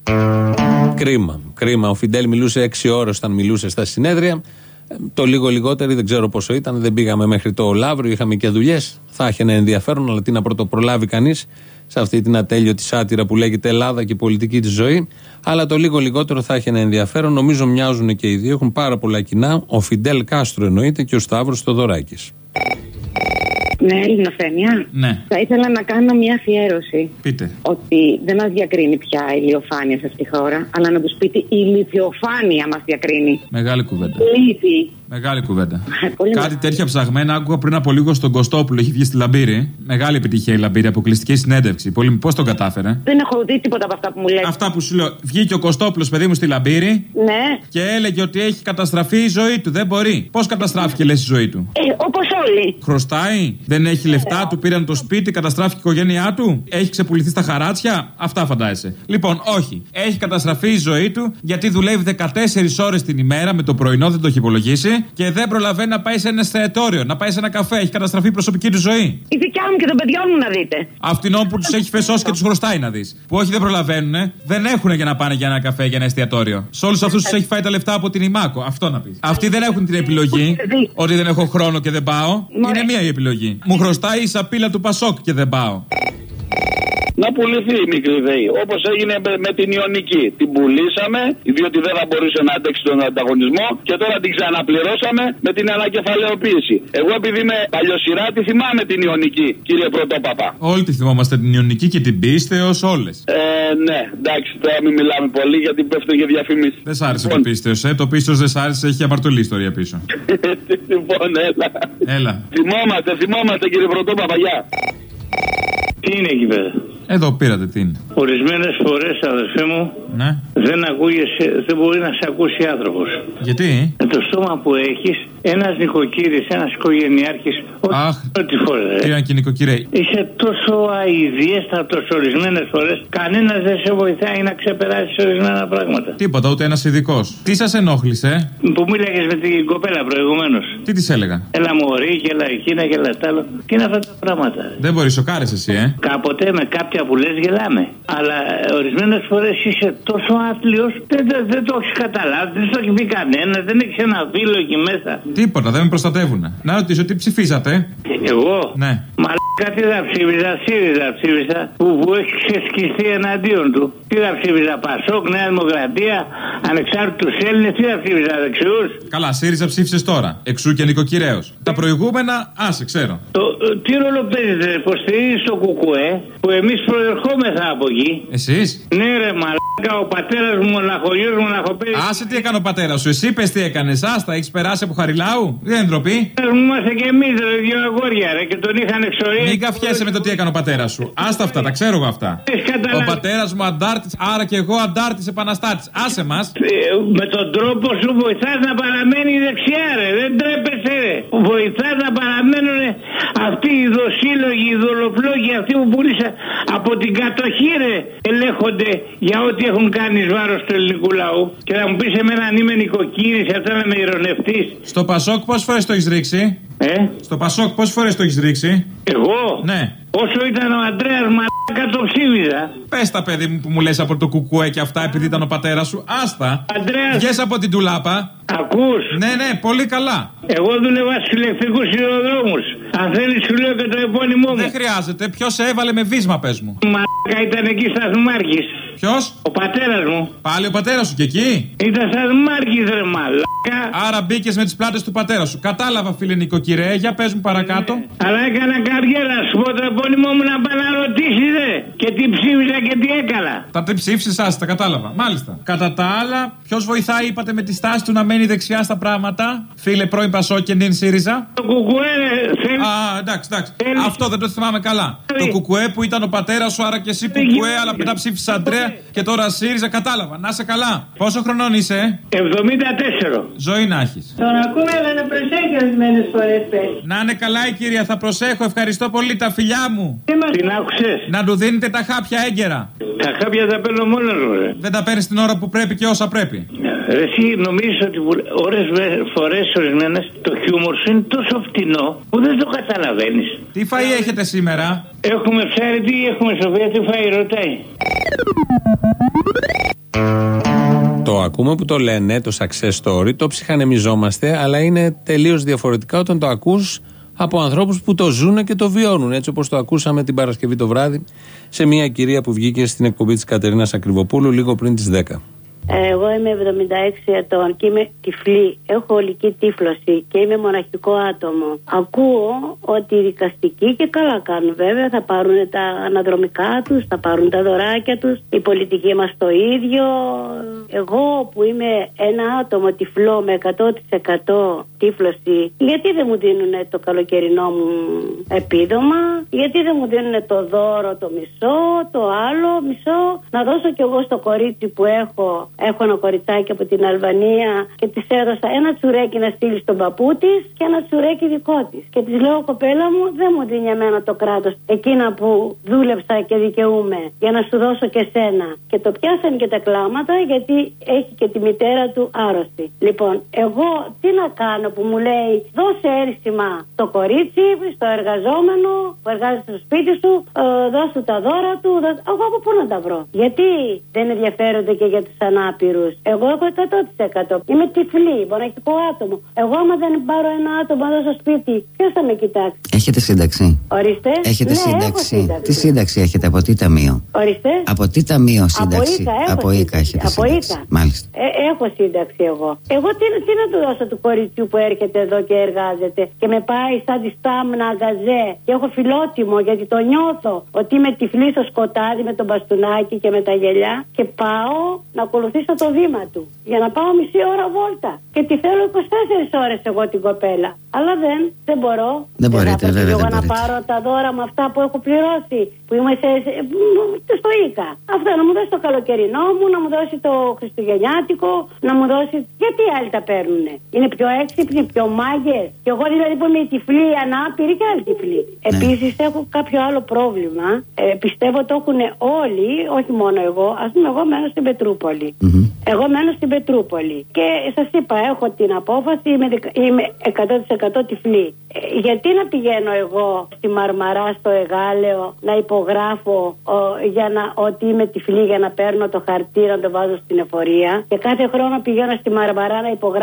Κρίμα, κρίμα. Ο Φιντέλ μιλούσε έξι ώρες όταν μιλούσε στα συνέδρια. Το λίγο λιγότερο, δεν ξέρω πόσο ήταν, δεν πήγαμε μέχρι το Λαύριο, είχαμε και δουλειές. Θα είχε ένα ενδιαφέρον, αλλά τι να πρωτοπρολάβει κανείς σε αυτή την ατέλειωτη σάτυρα που λέγεται Ελλάδα και η πολιτική της ζωή. Αλλά το λίγο λιγότερο θα είχε ένα ενδιαφέρον. Νομίζω μοιάζουν και οι δύο, έχουν πάρα πολλά κοινά. Ο Φιντέλ Κάστρο εννοείται και ο Σταύρος Θεοδωράκης. Ναι, Ελληνοφρένεια. Ναι. Θα ήθελα να κάνω μια αφιέρωση. Πείτε. Ότι δεν μας διακρίνει πια η ηλιοφάνεια σε αυτή τη χώρα, αλλά να τους πείτε η ηλιοφάνεια μας διακρίνει. Μεγάλη κουβέντα. Λύθη. Μεγάλη κουβέντα. Πολύ Κάτι μεγάλη. τέτοια ψαγμένα άκουγα πριν από λίγο στον Κωστόπουλο. Έχει βγει στη Λαμπύρη. Μεγάλη επιτυχία η Λαμπύρη, αποκλειστική συνέντευξη. Πολύ... Πώς τον κατάφερε. Δεν έχω δει τίποτα από αυτά που μου λέτε. Αυτά που σου λέω. Βγήκε ο Κωστόπουλος, παιδί μου, στη Λαμπύρη. Ναι. Και έλεγε ότι έχει καταστραφεί η ζωή του. Δεν μπορεί. Πώς καταστράφηκε, λες, η ζωή του. Ε, όπως όλοι. Χρωστάει. Δεν έχει λεφτά, του πήραν το σπίτι, καταστράφηκε η οικογένειά του. Έχει ξεπουληθεί στα χαράτσια. Αυτά φαντάζεσαι. Λοιπόν, όχι. Έχει καταστραφεί η ζωή του γιατί δουλεύει δεκατέσσερις ώρες την ημέρα με το πρωινό, δεν το έχει υπολογίσει. Και δεν προλαβαίνει να πάει σε ένα εστιατόριο, να πάει σε ένα καφέ. Έχει καταστραφεί η προσωπική του ζωή. Η δικιά μου και των παιδιών μου να δείτε. Αυτινών που του έχει φεσώσει και του χρωστάει να δει. Που όχι δεν προλαβαίνουν, δεν έχουν για να πάνε για ένα καφέ, για ένα εστιατόριο. Σε όλου αυτού του έχει φάει τα λεφτά από την Ιμάκο. Αυτό να πει. Αυτοί δεν έχουν την επιλογή ότι δεν έχω χρόνο και δεν πάω. Είναι μία η επιλογή. Μου χρωστάει η σαπίλα του Πασόκ και δεν πάω. Να πουληθεί η μικρή ΔΕΗ. Όπως έγινε με, με την Ιωνική. Την πουλήσαμε, διότι δεν θα μπορούσε να αντέξει τον ανταγωνισμό και τώρα την ξαναπληρώσαμε με την ανακεφαλαιοποίηση. Εγώ επειδή είμαι παλιοσυρά, τη θυμάμαι την Ιωνική, κύριε Πρωτόπαπα. Όλοι τη θυμόμαστε την Ιωνική και την Πίστεως, όλες. Ε, ναι, εντάξει, τώρα μην μιλάμε πολύ γιατί πέφτουν και διαφημίσεις. Δεν σ' άρεσε το Πίστεως, ε. Το Πίστεως δεν σ' άρεσε, έχει αμαρτωλή ιστορία πίσω. Λοιπόν, έλα. Έλα. Θυμόμαστε, θυμόμαστε κύριε Πρωτόπαπα, γεια. Τι είναι εκεί πέρα. Εδώ πήρατε τι είναι. Ορισμένες φορές, αδερφέ μου, ναι. δεν, ακούγεσαι, δεν μπορεί να σε ακούσει άνθρωπος. Γιατί? Με το στόμα που έχεις, ένας νοικοκύρης, ένας οικογενειάρχης. Αχ, ό,τι φορά. Κύριε και νοικοκυρέ. Είσαι τόσο αηδιέστατος ορισμένες φορές, κανένας δεν σε βοηθάει να ξεπεράσεις ορισμένα πράγματα. Τίποτα, ούτε ένας ειδικός. Τι σας ενόχλησε? Που μίλαγες με την κοπέλα προηγουμένως. Τι της έλεγα? Έλα μωρή, και έλα εκείνα και έλα τ' άλλο. Και είναι αυτά τα πράγματα. Δεν μπορεί, σοκάρες εσύ, ε. Κάποτε με κάποια που λες γελάμε. Αλλά ορισμένες φορές είσαι τόσο άθλιος, δεν, δεν, δεν το έχεις καταλάβει, δεν το έχει πει κανένα, δεν έχεις ένα φίλο εκεί μέσα. Τίποτα, δεν με προστατεύουνε. Να ρωτήσω, τι ψηφίσατε? Εγώ? Ναι. Μαλάκα Κάτι θα ψήφιζα, ΣΥΡΙΖΑ ψήφιζα, που, που έχει ξεσκιστεί εναντίον του. Τι θα ψήφιζα, ΠΑΣΟΚ, Νέα Δημοκρατία, Ανεξάρτητους Έλληνες, τι θα ψήφιζα, δεξιούς. Καλά, ΣΥΡΙΖΑ ψήφισε τώρα. Εξού και νοικοκυρέος. Τα προηγούμενα, άσε, ξέρω. Το, τι ρόλο παίζετε, υποστηρίζει το ΚΚΕ, που εμείς προερχόμεθα από εκεί. Εσείς? Ναι, ρε μαλάκα, ο πατέρας μου, μοναχογιός, μοναχοπέδι. Άσε τι έκανε ο πατέρας σου, εσύ πες τι έκανες, άστα, έχεις περάσει από Χαριλάου, δεν είναι ντροπή. Είμαστε και εμείς, ρε, δύο αγόρια, ρε, και τον είχαν εξορίσει. Μην καφιέσαι με το τι έκανε ο πατέρας σου. Άστα αυτά, τα ξέρω εγώ αυτά. Ο πατέρας μου αντάρτης, άρα και εγώ αντάρτης επαναστάτης. Άσε μας. Ε, με τον τρόπο σου βοηθάς να παραμένει η δεξιά, ρε. Δεν τρέπεσαι, ρε. Βοηθάς να παραμένουν αυτοί οι δοσύλλογοι, οι δολοφλόγοι, αυτοί που πουλήσαν από την κατοχή, ρε. Ελέγχονται για ό,τι έχουν κάνει εις βάρος του ελληνικού λαού. Και θα μου πεις εμένα αν είμαι νοικοκύρης, αυτά να με ειρωνευτείς. Στο Πασόκ πόσες φορές το έχεις ρίξει? Ε? Στο Πασόκ πόσες φορές το έχεις ρίξει? Εγώ? Ναι. Όσο ήταν ο Αντρέας μαλάκα το ψήφιζα. Πες τα παιδί μου που μου λες από το κουκουέ και αυτά επειδή ήταν ο πατέρας σου. Άστα. Αντρέας. Βγες από την τουλάπα. Ακούς? Ναι, ναι, πολύ καλά. Εγώ δούλευα στους ηλεκτρικούς σιδηροδρόμους. Αν θέλεις σου λέω και το επώνυμό μου. Δεν χρειάζεται. Ποιος σε έβαλε με βίσμα, πες μου? Μαλάκα ήταν εκεί σταθμάρχης. Ποιος? Ο πατέρας μου. Πάλι ο πατέρας σου και εκεί? Ήταν σταθμάρχης, ρε μαλάκα. Άρα μπήκες με τις πλάτες του πατέρα σου. Κατάλαβα, φίλε νοικοκυρέ, για πες μου παρακάτω. Ναι. Αλλά έκανα καριέρα, σου πω το επώνυμό μου να πάει να ρωτήσεις, δε. Και τι ψήφισα και τι έκανα. Τα τι ψήφισες, άστα, τα κατάλαβα. Μάλιστα. Κατά τα άλλα, ποιος βοηθάει, είπατε, με τη στάση του να μένει δεξιά στα πράγματα? Φίλε πρώην Πασόκ και νυν ΣΥΡΙΖΑ. Το κουκουέ, θέλει. Α, εντάξει, εντάξει. Θέλει. Αυτό δεν το θυμάμαι καλά. Θέλει. Το κουκουέ που ήταν ο πατέρας σου, άρα και εσύ κουκουέ, αλλά μετά ψήφισε Αντρέα και τώρα ΣΥΡΙΖΑ. Κατάλαβα. Να είσαι καλά. Πόσο χρονών είσαι? εβδομήντα τέσσερα. Ζωή να έχεις. Τον ακούμε, αλλά να προσέχει ορισμένες φορές πες. Να είναι καλά η κυρία, θα προσέχω. Ευχαριστώ πολύ, τα φιλιά μου. Την άκουσες? Να του δίνετε τα χάπια έγκαιρα. Τα χάπια τα παίρνω μόνος μου, ρε. Δεν τα παίρνεις την ώρα που πρέπει και όσα πρέπει. Ρε, εσύ νομίζεις ότι ώρες φορές ορισμένες το χιούμορ σου είναι τόσο φτηνό που δεν το καταλαβαίνεις. Τι φαΐ έχετε σήμερα? Έχουμε ψάρι, τι έχουμε, Σοφία, τι φαΐ, ρωτάει. Το ακούμε που το λένε, το success story, το ψυχανεμιζόμαστε, αλλά είναι τελείως διαφορετικά όταν το ακούς από ανθρώπους που το ζουν και το βιώνουν. Έτσι όπως το ακούσαμε την Παρασκευή το βράδυ σε μια κυρία που βγήκε στην εκπομπή της Κατερίνας Ακριβοπούλου λίγο πριν τις δέκα. Εγώ είμαι εβδομήντα έξι ετών και είμαι τυφλή. Έχω ολική τύφλωση και είμαι μοναχικό άτομο. Ακούω ότι οι δικαστικοί, και καλά κάνουν βέβαια, θα πάρουν τα αναδρομικά τους, θα πάρουν τα δωράκια τους. Η πολιτική μας το ίδιο. Εγώ που είμαι ένα άτομο τυφλό με εκατό τοις εκατό τύφλωση, γιατί δεν μου δίνουν το καλοκαιρινό μου επίδομα? Γιατί δεν μου δίνουν το δώρο το μισό, το άλλο μισό? Να δώσω κι εγώ στο κορίτσι που έχω. Έχω ένα κοριτσάκι από την Αλβανία και της έδωσα ένα τσουρέκι να στείλει στον παππού της και ένα τσουρέκι δικό της. Και της λέω, κοπέλα μου, δεν μου δίνει εμένα το κράτος εκείνα που δούλεψα και δικαιούμαι για να σου δώσω και σένα. Και το πιάσαν και τα κλάματα γιατί έχει και τη μητέρα του άρρωστη. Λοιπόν, εγώ τι να κάνω που μου λέει, δώσε ένσημα το κορίτσι, στο εργαζόμενο που εργάζεται στο σπίτι σου, ε, δώσ' του τα δώρα του. Δώσ'... Εγώ από πού να τα βρω? Γιατί δεν ενδιαφέρονται και για τους ανάπηρους? Εγώ έχω εκατό τοις εκατό. Είμαι τυφλή, μοναχικό άτομο. Εγώ άμα δεν πάρω ένα άτομο εδώ στο σπίτι, ποιος θα με κοιτάξει? Έχετε σύνταξη? Ορίστε. Έχετε ναι, σύνταξη. σύνταξη. Τι σύνταξη έχετε, από τι ταμείο? Ορίστε. Από τι ταμείο σύνταξη? Από ΙΚΑ, από ΙΚΑ έχετε από σύνταξη. ΙΚΑ. Μάλιστα. Ε, έχω σύνταξη εγώ. Εγώ τι, τι να του δώσω του κοριτσιού που έρχεται εδώ και εργάζεται και με πάει σαν τη στάμνα αγκαζέ και έχω φιλότιμο γιατί το νιώθω ότι είμαι τυφλή στο σκοτάδι με τον μπαστούνάκι και με τα γελιά και πάω να ακολουθήσω το βήμα του για να πάω μισή ώρα βόλτα και τη θέλω είκοσι τέσσερις ώρες εγώ την κοπέλα. Αλλά δεν, δεν μπορώ. Δεν μπορείτε, δεν βέβαια. Εγώ δεν να μπορείτε. πάρω τα δώρα με αυτά που έχω πληρώσει, που είμαι σε, σε, στο ΙΚΑ. Αυτά να μου δώσει το καλοκαιρινό μου, να μου δώσει το χριστουγεννιάτικο, να μου δώσει. Γιατί οι άλλοι τα παίρνουνε? Είναι πιο έξυπνοι, πιο μάγες. Και εγώ δηλαδή που είμαι η τυφλή, ανάπηρη και άλλη τυφλή. Ναι. Επίσης έχω κάποιο άλλο πρόβλημα. Ε, πιστεύω το έχουν όλοι, όχι μόνο εγώ. Ας πούμε, εγώ μένω στην Πετρούπολη. Mm-hmm. Εγώ μένω στην Πετρούπολη. Και σας είπα, έχω την απόφαση, είμαι, είμαι εκατό τοις εκατό τυφλή. Ε, γιατί να πηγαίνω εγώ στη Μαρμαρά, στο Εγάλεο, να υπογράφω ο, για να, ότι είμαι τυφλή για να παίρνω το χαρτί να το βάζω στην εφορία? Και κάθε χρόνο πηγαίνω στη Μαρμαρά να υπογράφω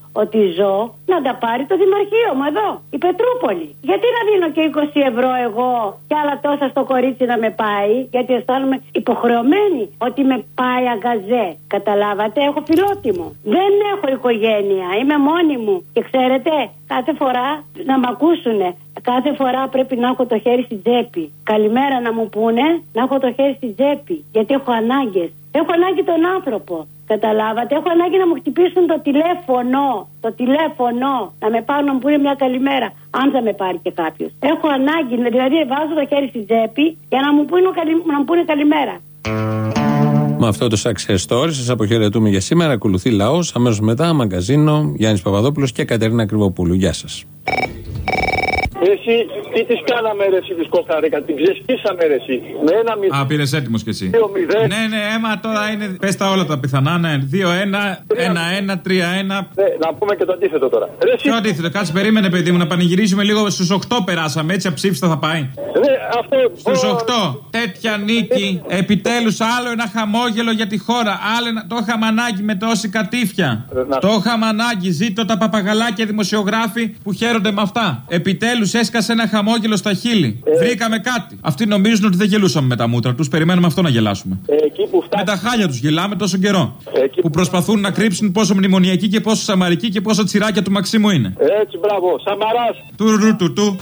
ότι ζω, να τα πάρει το Δημαρχείο μου εδώ, η Πετρούπολη. Γιατί να δίνω και είκοσι ευρώ εγώ και άλλα τόσα στο κορίτσι να με πάει, γιατί αισθάνομαι υποχρεωμένη ότι με πάει αγκαζέ. Καταλάβατε, έχω φιλότιμο. Δεν έχω οικογένεια, είμαι μόνη μου. Και ξέρετε, κάθε φορά να μ' ακούσουνε. Κάθε φορά πρέπει να έχω το χέρι στην τσέπη. Καλημέρα να μου πούνε, να έχω το χέρι στην τσέπη. Γιατί έχω ανάγκες. Έχω ανάγκη τον άνθρωπο. Καταλάβατε, έχω ανάγκη να μου χτυπήσουν το τηλέφωνο. Το τηλέφωνο. Να με πάρουν να μου πούνε μια καλημέρα. Αν θα με πάρει και κάποιος. Έχω ανάγκη, δηλαδή βάζω το χέρι στην τσέπη για να μου πούνε, να μου πούνε καλημέρα. Με αυτό το success story σας αποχαιρετούμε για σήμερα. Ακολουθεί Λαός, αμέσως μετά μαγκαζίνο, Γιάννης Παπαδόπουλος και Κατερίνα Κρυβοπούλου. Γεια σας. Εσύ, τι της κάναμε ρε εσύ της Κωνσταντίνα, την ξεσκίσαμε ρε εσύ. Με ένα μηδέν. Α, πήρες έτοιμος κι εσύ. δύο μηδέν. Ναι, ναι, έμα τώρα είναι. Πες τα όλα τα πιθανά, ναι. δύο ένα, ένα ένα, τρία ένα. Ναι, να πούμε και το αντίθετο τώρα. Ρε, εσύ... Ποιο αντίθετο, κάτσε περίμενε παιδί μου να πανηγυρίσουμε λίγο. Στους οκτώ περάσαμε, έτσι αψήφιστα θα πάει. Ναι, αυτό. Στους οκτώ. Τέτοια νίκη. Επιτέλους άλλο ένα χαμόγελο για τη χώρα. Άλλο ένα... Το είχαμε ανάγκη με τόση κατήφια. Να... Το είχαμε ανάγκη. Ζήτω τα παπαγαλάκια δημοσιογράφοι που χαίρονται με αυτά. Επιτέλους έσκασε ένα χαμόγελο στα χείλη. Ε, Βρήκαμε κάτι. Αυτοί νομίζουν ότι δεν γελούσαμε με τα μούτρα τους. Περιμένουμε αυτό να γελάσουμε. Ε, εκεί που φτά... Με τα χάλια τους γελάμε τόσο καιρό. Ε, εκεί... Που προσπαθούν να κρύψουν πόσο μνημονιακοί και πόσο σαμαρικοί και πόσο τσιράκια του Μαξίμου είναι. Έτσι, μπράβο. Σαμαράς. Του του του.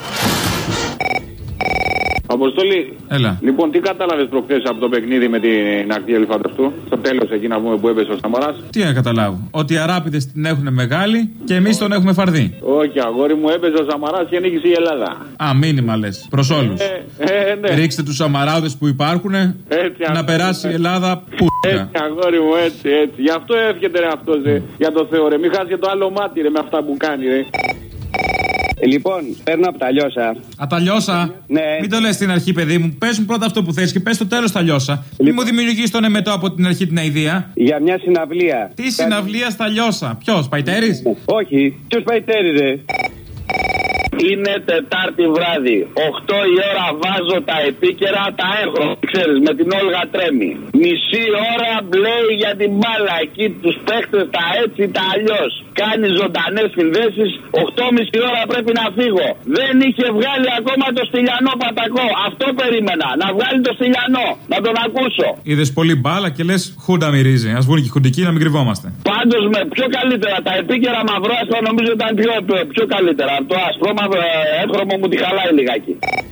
Αποστολή. Έλα. Λοιπόν, τι κατάλαβες προχθές από το παιχνίδι με την ακτή Ελεφαντευτού? Στο τέλος, εκεί να πούμε που έπεσε ο Σαμαράς. Τι να καταλάβω? Ότι οι Αράπηδες την έχουν μεγάλη και εμείς τον έχουμε φαρδί. Όχι, αγόρι μου, έπεσε ο Σαμαράς και νίκησε η Ελλάδα. Α, μήνυμα λες. Προς όλους. Ε, ε, ναι. Ρίξτε τους Σαμαράδες που υπάρχουν να περάσει η Ελλάδα που. Έτσι, αγόρι μου, έτσι, έτσι. Γι' αυτό εύχεται ρε αυτός, ρε. Για το Θεό, ρε. Μην χάσει και το άλλο μάτι, ρε, με αυτά που κάνει, ρε. Ε, λοιπόν, παίρνω από τα λιώσα. Α, τα λιώσα? Ναι. Μην το λες στην αρχή, παιδί μου. Πες μου πρώτα αυτό που θες και πες στο τέλος τα λιώσα. Λοιπόν. Μην μου δημιουργείς τον εμετό από την αρχή την αηδία. Για μια συναυλία. Τι συναυλία στα λιώσα? Ποιος, Παϊτέρης? Όχι. Ποιος Παϊτέρης, ρε? Είναι Τετάρτη βράδυ. οκτώ η ώρα βάζω τα επίκαιρα, τα έχω. Ξέρεις, με την Όλγα Τρέμι. Μισή ώρα μπλέει για την μπάλα. Εκεί τους παίχτες τα έτσι, τα αλλιώς. Κάνει ζωντανές συνδέσεις. οκτώ και μισή ώρα πρέπει να φύγω. Δεν είχε βγάλει ακόμα το Στυλιανό Πατακό. Αυτό περίμενα. Να βγάλει το Στυλιανό. Να τον ακούσω. Είδες πολύ μπάλα και λες χούντα μυρίζει. Ας βγουν και χουντικοί να μην κρυβόμαστε. Πάντως με πιο καλύτερα. Τα επίκαιρα μαυρό άσπρο νομίζω ήταν πιο, πιο καλύτερα. Το άσπρο εύχρωμο μου τη χαλάει λιγάκι.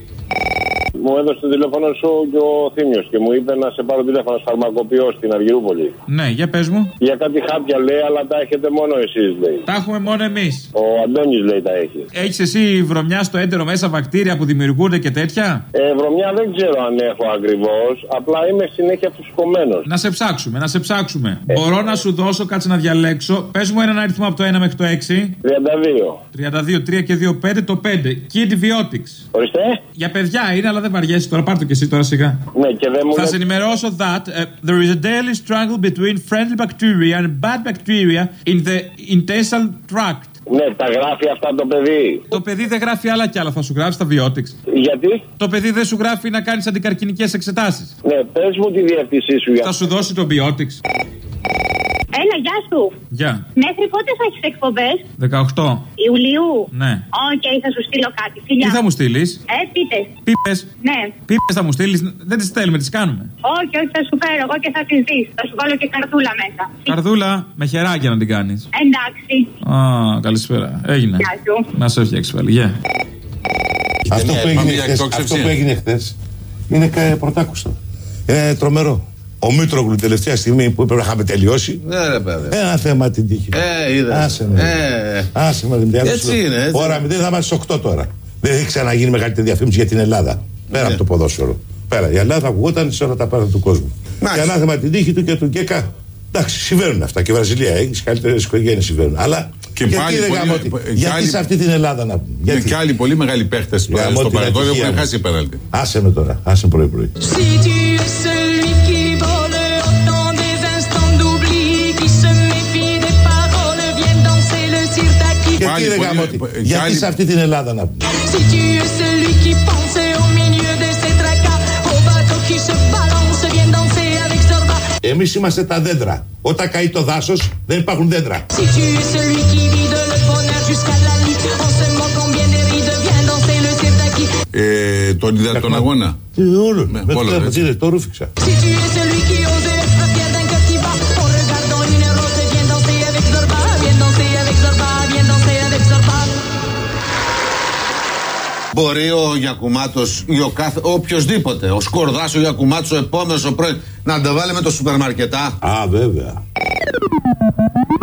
Μου έδωσε το τηλέφωνο σου και ο Θήμιος και μου είπε να σε πάρω τηλέφωνο φαρμακοποιό στην Αργυρούπολη. Ναι, για πες μου. Για κάτι χάπια λέει, αλλά τα έχετε μόνο εσείς, λέει. Τα έχουμε μόνο εμείς. Ο Αντώνης λέει τα έχει. Έχεις εσύ βρωμιά στο έντερο μέσα βακτήρια που δημιουργούνται και τέτοια? Ε, βρωμιά δεν ξέρω αν έχω ακριβώς. Απλά είμαι συνέχεια φουσκωμένος. Να σε ψάξουμε, να σε ψάξουμε. Ε. Μπορώ να σου δώσω, κάτσε να διαλέξω. Πες μου έναν αριθμό από το ένα μέχρι το έξι. τριάντα δύο. τριάντα δύο, τρία και δύο, πέντε, το πέντε. Kid Biotics. Ορίστε. Για παιδιά είναι, αλλά δεν βαριέσαι τώρα. Πάρ' το και εσύ τώρα σιγά. Ναι, και δεν μου Θα λέ... σε ενημερώσω that uh, there is a daily struggle between friendly bacteria and bad bacteria in the intestinal tract. Ναι, τα γράφει αυτά το παιδί. Το παιδί δεν γράφει άλλα κι άλλα. Θα σου γράψει τα Biotics. Γιατί? Το παιδί δεν σου γράφει να κάνεις αντικαρκινικές εξετάσεις. Ναι, πες μου τη διεύθυνσή σου. Για... Θα σου δώσει το Biotics. Έλα, γεια σου. Γεια. Μέχρι πότε θα έχεις εκπομπές? δεκαοκτώ Ιουλίου. Ναι. Οκ, okay, θα σου στείλω κάτι. Φιλιά. Τι θα μου στείλεις? Ε, πίτες. Πίπες. Ναι. Πίπες θα μου στείλεις. Δεν τις στέλνουμε, τις κάνουμε. Όχι, όχι, θα σου φέρω εγώ και θα τις δεις. Θα σου βάλω και καρδούλα μέσα. Καρδούλα με χεράκια να την κάνεις. Εντάξει. Α, καλησπέρα. Έγινε. Γεια σου. Να σε φτιάξει πάλι. Yeah. Αυτό, που έγινε χθες, αυτό που έγινε χθες είναι πρωτάκουστο. Είναι τρομερό. Ο Μήτρογλου την τελευταία στιγμή που έπρεπε να είχαμε τελειώσει. Ναι, ρε παιδί. Ένα θέμα την τύχη. Ε, είδα. Άσε με. Ε, Άσε με. έτσι είναι. Έτσι. Ώρα μηδέν θα είμαστε στις οκτώ τώρα. Δεν έχει ξαναγίνει μεγαλύτερη διαφήμιση για την Ελλάδα. Πέρα ναι. από το ποδόσφαιρο. Πέρα. Η Ελλάδα ακουγόταν σε όλα τα πάντα του κόσμου. Και ανάθεμα την τύχη του και του Γκέκα. Εντάξει, συμβαίνουν αυτά. Και η Βραζιλία έχει καλύτερες οικογένειες συμβαίνουν. Αλλά και γιατί πάλι δεν πολύ, γαμώτη. και γιατί άλλη, σε αυτή την Ελλάδα να πούμε. Γιατί. Και άλλοι πολύ μεγάλοι παίχτες στο παρελθόν που έχουν χάσει πέναλτι. Άσε με τώρα. Άσε πρωί-πρωί. Γιατί δεν γαμώτη. Γιατί σε αυτή την Ελλάδα να πούμε. Εμείς είμαστε τα δέντρα. Όταν καεί το δάσος δεν υπάρχουν δέντρα. Ε, τον είδα τον αγώνα. Τι όλο, με, με όλο, το τι είναι, το ρούφηξα. Μπορεί ο Γιακουμάτος ή ο κάθε, οποιοσδήποτε, ο Σκορδάς, ο Γιακουμάτος, ο επόμενος, ο πρώην, να τα βάλει με το σούπερ μαρκετά. Α, βέβαια.